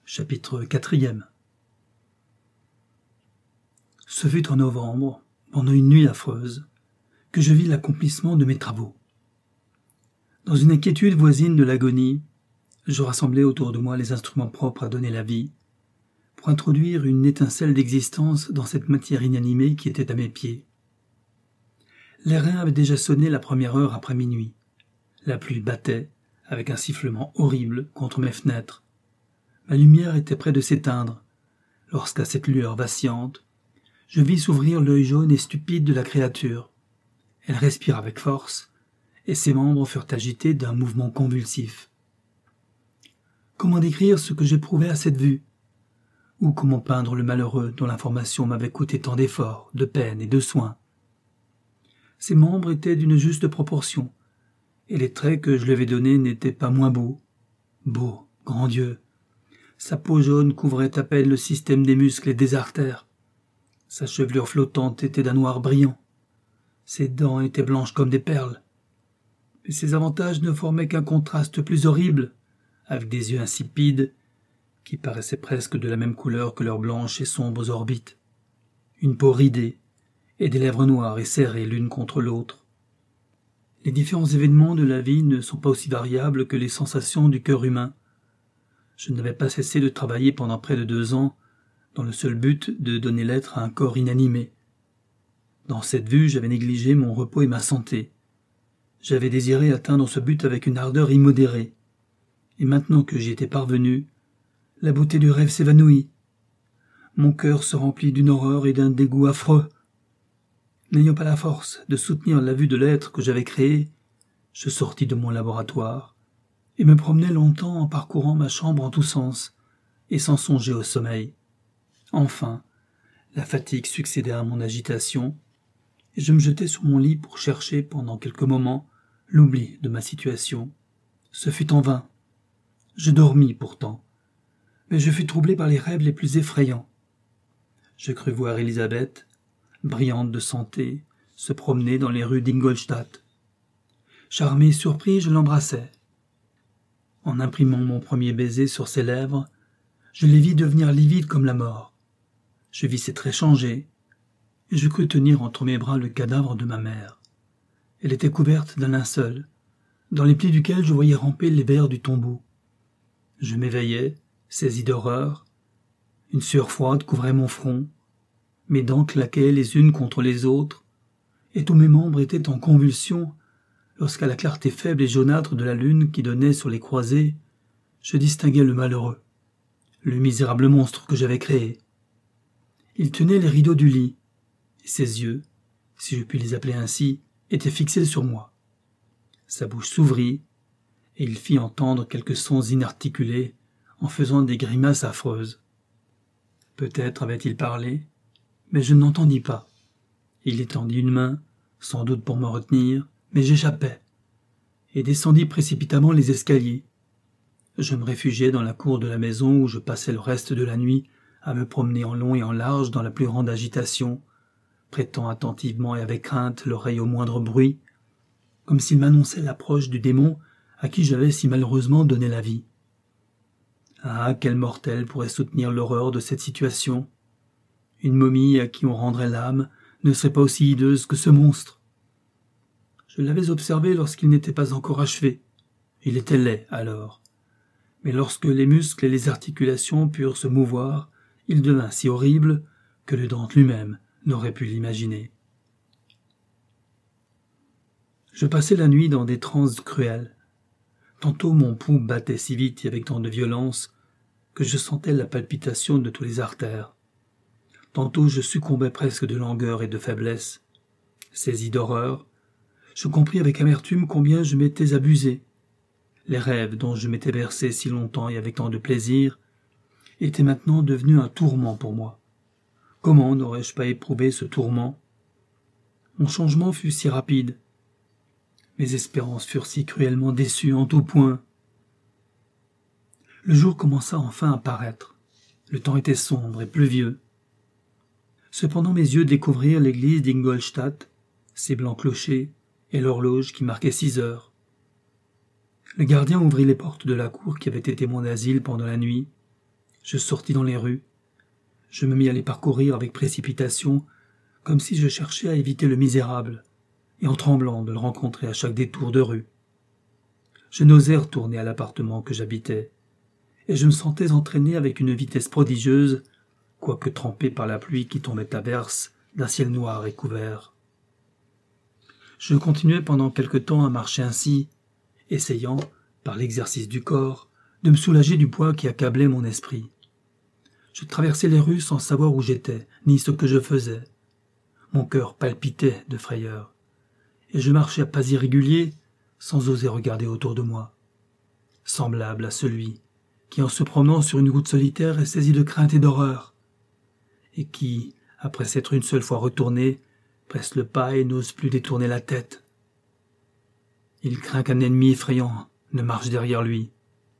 Chapitre 4. Ce fut en novembre, pendant une nuit affreuse, que je vis l'accomplissement de mes travaux. Dans une inquiétude voisine de l'agonie, je rassemblai autour de moi les instruments propres à donner la vie, pour introduire une étincelle d'existence dans cette matière inanimée qui était à mes pieds. Les reins avaient déjà sonné la première heure après minuit. La pluie battait, avec un sifflement horrible, contre mes fenêtres. Ma lumière était près de s'éteindre, lorsqu'à cette lueur vacillante, je vis s'ouvrir l'œil jaune et stupide de la créature. Elle respira avec force, et ses membres furent agités d'un mouvement convulsif. Comment décrire ce que j'éprouvais à cette vue? Ou comment peindre le malheureux dont l'information m'avait coûté tant d'efforts, de peine et de soins? Ses membres étaient d'une juste proportion, et les traits que je lui avais donnés n'étaient pas moins beaux. Beau, grand Dieu! Sa peau jaune couvrait à peine le système des muscles et des artères. Sa chevelure flottante était d'un noir brillant. Ses dents étaient blanches comme des perles. Mais ses avantages ne formaient qu'un contraste plus horrible, avec des yeux insipides, qui paraissaient presque de la même couleur que leurs blanches et sombres orbites. Une peau ridée, et des lèvres noires et serrées l'une contre l'autre. Les différents événements de la vie ne sont pas aussi variables que les sensations du cœur humain. Je n'avais pas cessé de travailler pendant près de 2 ans, dans le seul but de donner l'être à un corps inanimé. Dans cette vue, j'avais négligé mon repos et ma santé. J'avais désiré atteindre ce but avec une ardeur immodérée. Et maintenant que j'y étais parvenu, la beauté du rêve s'évanouit. Mon cœur se remplit d'une horreur et d'un dégoût affreux. N'ayant pas la force de soutenir la vue de l'être que j'avais créé, je sortis de mon laboratoire et me promenai longtemps en parcourant ma chambre en tous sens, et sans songer au sommeil. Enfin, la fatigue succéda à mon agitation, et je me jetai sur mon lit pour chercher pendant quelques moments l'oubli de ma situation. Ce fut en vain. Je dormis pourtant, mais je fus troublé par les rêves les plus effrayants. Je crus voir Élisabeth, brillante de santé, se promener dans les rues d'Ingolstadt. Charmé et surpris, je l'embrassai. En imprimant mon premier baiser sur ses lèvres, je les vis devenir livides comme la mort. Je vis ses traits changer, et je crus tenir entre mes bras le cadavre de ma mère. Elle était couverte d'un linceul, dans les plis duquel je voyais ramper les vers du tombeau. Je m'éveillai, saisi d'horreur. Une sueur froide couvrait mon front. Mes dents claquaient les unes contre les autres, et tous mes membres étaient en convulsion, lorsqu'à la clarté faible et jaunâtre de la lune qui donnait sur les croisées, je distinguai le malheureux, le misérable monstre que j'avais créé. Il tenait les rideaux du lit, et ses yeux, si je puis les appeler ainsi, étaient fixés sur moi. Sa bouche s'ouvrit, et il fit entendre quelques sons inarticulés en faisant des grimaces affreuses. Peut-être avait-il parlé, mais je n'entendis pas. Il étendit une main, sans doute pour me retenir, mais j'échappai, et descendis précipitamment les escaliers. Je me réfugiai dans la cour de la maison où je passais le reste de la nuit à me promener en long et en large dans la plus grande agitation, prêtant attentivement et avec crainte l'oreille au moindre bruit, comme s'il m'annonçait l'approche du démon à qui j'avais si malheureusement donné la vie. Ah, quel mortel pourrait soutenir l'horreur de cette situation? Une momie à qui on rendrait l'âme ne serait pas aussi hideuse que ce monstre. Je l'avais observé lorsqu'il n'était pas encore achevé. Il était laid, alors. Mais lorsque les muscles et les articulations purent se mouvoir, il devint si horrible que le Dante lui-même n'aurait pu l'imaginer. Je passai la nuit dans des transes cruelles. Tantôt mon pouls battait si vite et avec tant de violence que je sentais la palpitation de tous les artères. Tantôt je succombais presque de langueur et de faiblesse. Saisi d'horreur, je compris avec amertume combien je m'étais abusé. Les rêves dont je m'étais versé si longtemps et avec tant de plaisir étaient maintenant devenus un tourment pour moi. Comment n'aurais-je pas éprouvé ce tourment? Mon changement fut si rapide. Mes espérances furent si cruellement déçues en tout point. Le jour commença enfin à paraître. Le temps était sombre et pluvieux. Cependant mes yeux découvrirent l'église d'Ingolstadt, ses blancs clochers, et l'horloge qui marquait 6 heures. Le gardien ouvrit les portes de la cour qui avait été mon asile pendant la nuit, Je sortis dans les rues. Je me mis à les parcourir avec précipitation, comme si je cherchais à éviter le misérable, et en tremblant de le rencontrer à chaque détour de rue. Je n'osais retourner à l'appartement que j'habitais, et je me sentais entraîné avec une vitesse prodigieuse, quoique trempé par la pluie qui tombait à verse d'un ciel noir et couvert. Je continuai pendant quelque temps à marcher ainsi, essayant, par l'exercice du corps, de me soulager du poids qui accablait mon esprit. Je traversais les rues sans savoir où j'étais, ni ce que je faisais. Mon cœur palpitait de frayeur, et je marchais à pas irréguliers, sans oser regarder autour de moi, semblable à celui qui, en se promenant sur une route solitaire, est saisi de crainte et d'horreur, et qui, après s'être une seule fois retourné, presse le pas et n'ose plus détourner la tête. Il craint qu'un ennemi effrayant ne marche derrière lui.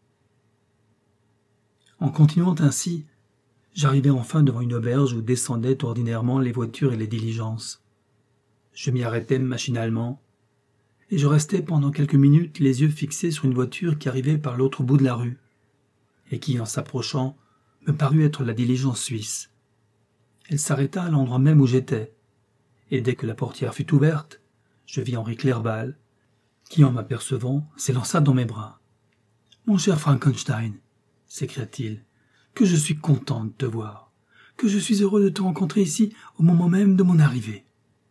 En continuant ainsi, j'arrivai enfin devant une auberge où descendaient ordinairement les voitures et les diligences. Je m'y arrêtai machinalement, et je restai pendant quelques minutes les yeux fixés sur une voiture qui arrivait par l'autre bout de la rue, et qui, en s'approchant, me parut être la diligence suisse. Elle s'arrêta à l'endroit même où j'étais, et dès que la portière fut ouverte, je vis Henri Clerval, qui, en m'apercevant, s'élança dans mes bras. « Mon cher Frankenstein !» s'écria-t-il, « que je suis content de te voir, que je suis heureux de te rencontrer ici au moment même de mon arrivée. »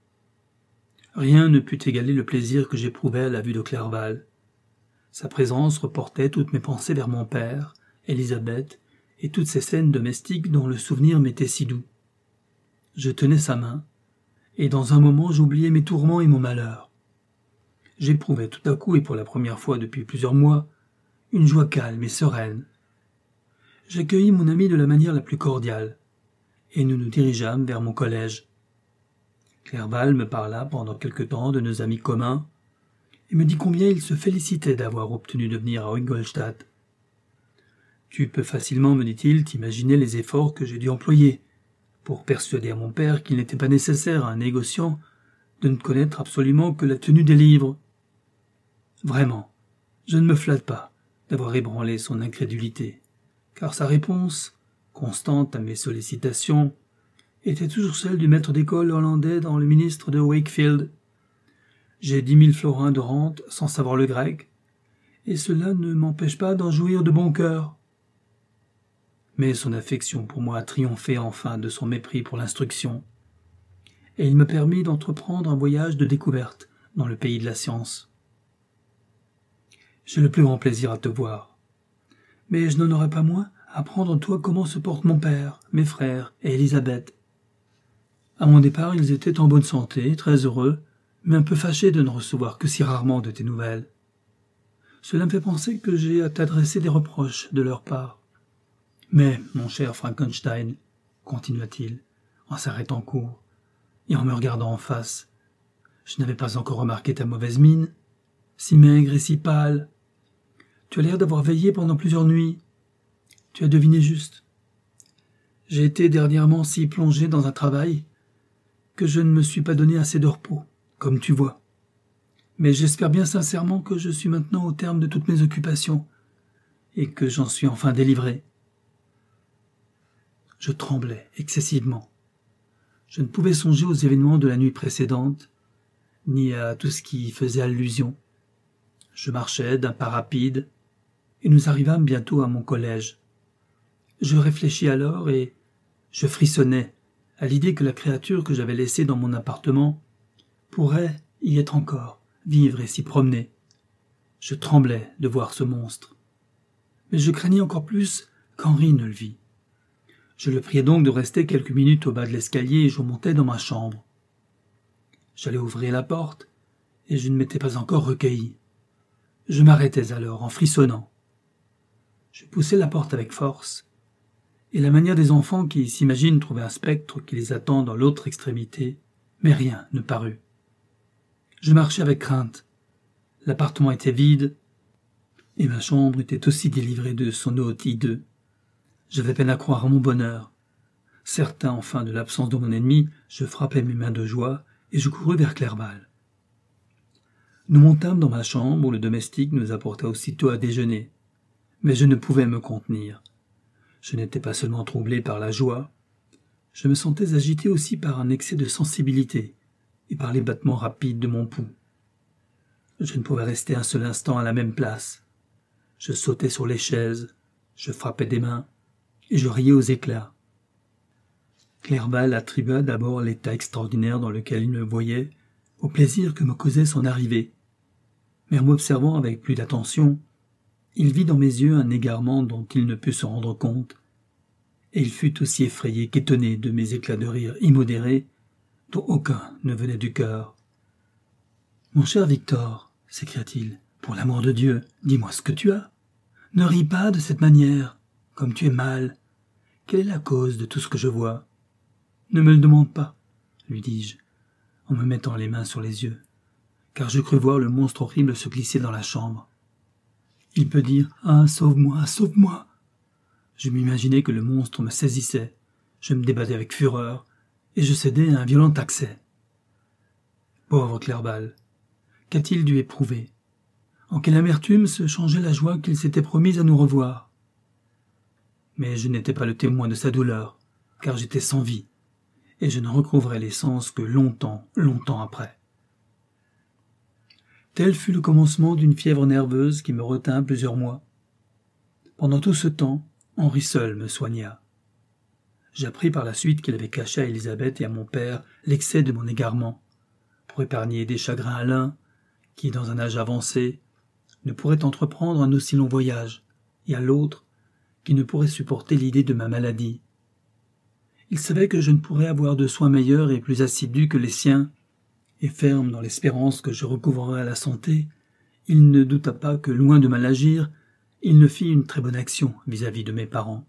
Rien ne put égaler le plaisir que j'éprouvais à la vue de Clerval. Sa présence reportait toutes mes pensées vers mon père, Élisabeth, et toutes ces scènes domestiques dont le souvenir m'était si doux. Je tenais sa main, et dans un moment j'oubliais mes tourments et mon malheur. J'éprouvais tout à coup, et pour la première fois depuis plusieurs mois, une joie calme et sereine. J'accueillis mon ami de la manière la plus cordiale, et nous nous dirigeâmes vers mon collège. Clerval me parla pendant quelque temps de nos amis communs, et me dit combien il se félicitait d'avoir obtenu de venir à Ingolstadt. « Tu peux facilement, me dit-il, t'imaginer les efforts que j'ai dû employer pour persuader à mon père qu'il n'était pas nécessaire à un négociant de ne connaître absolument que la tenue des livres. Vraiment, je ne me flatte pas d'avoir ébranlé son incrédulité, car sa réponse, constante à mes sollicitations, était toujours celle du maître d'école hollandais dans le ministre de Wakefield. J'ai 10 000 florins de rente sans savoir le grec, et cela ne m'empêche pas d'en jouir de bon cœur. Mais son affection pour moi triomphait enfin de son mépris pour l'instruction, et il me permit d'entreprendre un voyage de découverte dans le pays de la science. J'ai le plus grand plaisir à te voir, mais je n'en aurais pas moins à apprendre de toi comment se portent mon père, mes frères et Élisabeth. À mon départ, ils étaient en bonne santé, très heureux, mais un peu fâchés de ne recevoir que si rarement de tes nouvelles. Cela me fait penser que j'ai à t'adresser des reproches de leur part. Mais, mon cher Frankenstein, continua-t-il, en s'arrêtant court, et en me regardant en face, je n'avais pas encore remarqué ta mauvaise mine, si maigre et si pâle. Tu as l'air d'avoir veillé pendant plusieurs nuits. Tu as deviné juste. J'ai été dernièrement si plongé dans un travail que je ne me suis pas donné assez de repos, comme tu vois. Mais j'espère bien sincèrement que je suis maintenant au terme de toutes mes occupations, et que j'en suis enfin délivré. Je tremblais excessivement. Je ne pouvais songer aux événements de la nuit précédente, ni à tout ce qui y faisait allusion. Je marchais d'un pas rapide, et nous arrivâmes bientôt à mon collège. Je réfléchis alors, et je frissonnais à l'idée que la créature que j'avais laissée dans mon appartement pourrait y être encore, vivre et s'y promener. Je tremblais de voir ce monstre. Mais je craignais encore plus qu'Henri ne le vît. Je le priai donc de rester quelques minutes au bas de l'escalier et je montai dans ma chambre. J'allais ouvrir la porte, et je ne m'étais pas encore recueilli. Je m'arrêtais alors en frissonnant. Je poussai la porte avec force, et la manière des enfants qui s'imaginent trouver un spectre qui les attend dans l'autre extrémité, mais rien ne parut. Je marchai avec crainte. L'appartement était vide, et ma chambre était aussi délivrée de son hôte hideux. J'avais peine à croire à mon bonheur. Certain enfin de l'absence de mon ennemi, je frappai mes mains de joie et je courus vers Clerval. Nous montâmes dans ma chambre où le domestique nous apporta aussitôt à déjeuner, mais je ne pouvais me contenir. Je n'étais pas seulement troublé par la joie, je me sentais agité aussi par un excès de sensibilité et par les battements rapides de mon pouls. Je ne pouvais rester un seul instant à la même place. Je sautais sur les chaises, je frappais des mains, et je riais aux éclats. Clerval attribua d'abord l'état extraordinaire dans lequel il me voyait au plaisir que me causait son arrivée. Mais en m'observant avec plus d'attention, il vit dans mes yeux un égarement dont il ne put se rendre compte, et il fut aussi effrayé qu'étonné de mes éclats de rire immodérés, dont aucun ne venait du cœur. « Mon cher Victor, s'écria-t-il, pour l'amour de Dieu, dis-moi ce que tu as. Ne ris pas de cette manière, comme tu es mal. Quelle est la cause de tout ce que je vois ? Ne me le demande pas, lui dis-je, en me mettant les mains sur les yeux, car je crus voir le monstre horrible se glisser dans la chambre. Il peut dire « Ah, sauve-moi, sauve-moi !» Je m'imaginais que le monstre me saisissait, je me débattais avec fureur, et je cédais à un violent accès. Pauvre Clerval, qu'a-t-il dû éprouver ? En quelle amertume se changeait la joie qu'il s'était promise à nous revoir ? Mais je n'étais pas le témoin de sa douleur, car j'étais sans vie, et je ne recouvrais les sens que longtemps après. Tel fut le commencement d'une fièvre nerveuse qui me retint plusieurs mois. Pendant tout ce temps, Henri seul me soigna. J'appris par la suite qu'il avait caché à Élisabeth et à mon père l'excès de mon égarement, pour épargner des chagrins à l'un, qui, dans un âge avancé, ne pourrait entreprendre un aussi long voyage, et à l'autre, qui ne pourrait supporter l'idée de ma maladie. Il savait que je ne pourrais avoir de soins meilleurs et plus assidus que les siens, et ferme dans l'espérance que je recouvrerais la santé, il ne douta pas que, loin de mal agir, il ne fit une très bonne action vis-à-vis de mes parents.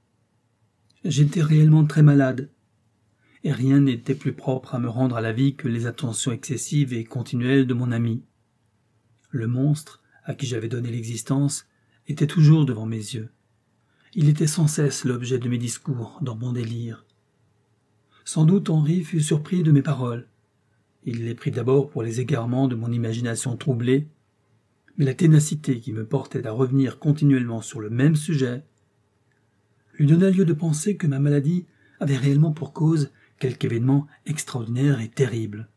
J'étais réellement très malade, et rien n'était plus propre à me rendre à la vie que les attentions excessives et continuelles de mon ami. Le monstre, à qui j'avais donné l'existence, était toujours devant mes yeux. Il était sans cesse l'objet de mes discours, dans mon délire. Sans doute Henri fut surpris de mes paroles. Il les prit d'abord pour les égarements de mon imagination troublée, mais la ténacité qui me portait à revenir continuellement sur le même sujet lui donna lieu de penser que ma maladie avait réellement pour cause quelque événement extraordinaire et terrible.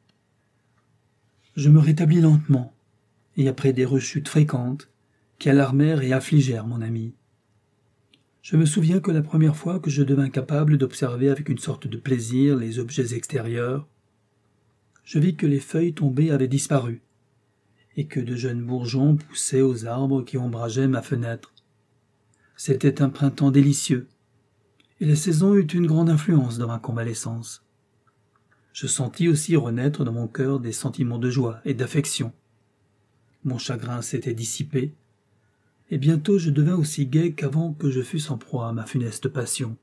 Je me rétablis lentement, et après des rechutes fréquentes, qui alarmèrent et affligèrent mon ami. Je me souviens que la première fois que je devins capable d'observer avec une sorte de plaisir les objets extérieurs, je vis que les feuilles tombées avaient disparu, et que de jeunes bourgeons poussaient aux arbres qui ombrageaient ma fenêtre. C'était un printemps délicieux, et la saison eut une grande influence dans ma convalescence. Je sentis aussi renaître dans mon cœur des sentiments de joie et d'affection. Mon chagrin s'était dissipé, et bientôt je devins aussi gai qu'avant que je fusse en proie à ma funeste passion.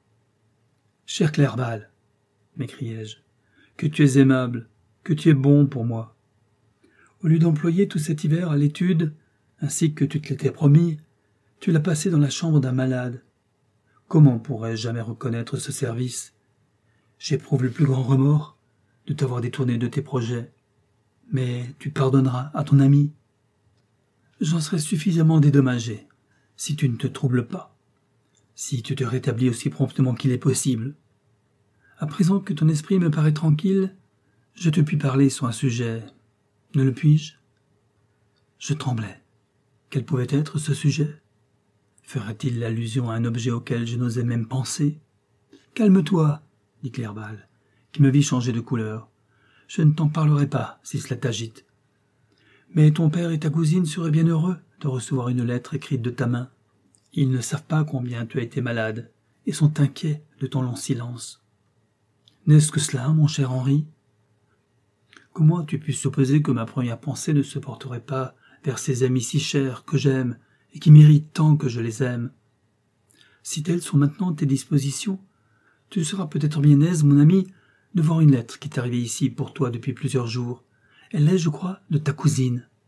« Cher Clerval, m'écriai-je, que tu es aimable, que tu es bon pour moi. Au lieu d'employer tout cet hiver à l'étude, ainsi que tu te l'étais promis, tu l'as passé dans la chambre d'un malade. Comment pourrais-je jamais reconnaître ce service ? J'éprouve le plus grand remords de t'avoir détourné de tes projets. Mais tu pardonneras à ton ami. J'en serai suffisamment dédommagé, si tu ne te troubles pas, si tu te rétablis aussi promptement qu'il est possible. À présent que ton esprit me paraît tranquille, je te puis parler sur un sujet. Ne le puis-je ? Je tremblais. Quel pouvait être ce sujet ? Ferait-il allusion à un objet auquel je n'osais même penser ? Calme-toi, dit Clerval, qui me vit changer de couleur. Je ne t'en parlerai pas, si cela t'agite. Mais ton père et ta cousine seraient bien heureux de recevoir une lettre écrite de ta main. Ils ne savent pas combien tu as été malade, et sont inquiets de ton long silence. N'est-ce que cela, mon cher Henri ? Comment as-tu pu supposer que ma première pensée ne se porterait pas vers ces amis si chers que j'aime et qui méritent tant que je les aime ? Si telles sont maintenant tes dispositions, tu seras peut-être bien aise, mon ami, de voir une lettre qui est arrivée ici pour toi depuis plusieurs jours. Elle est, je crois, de ta cousine.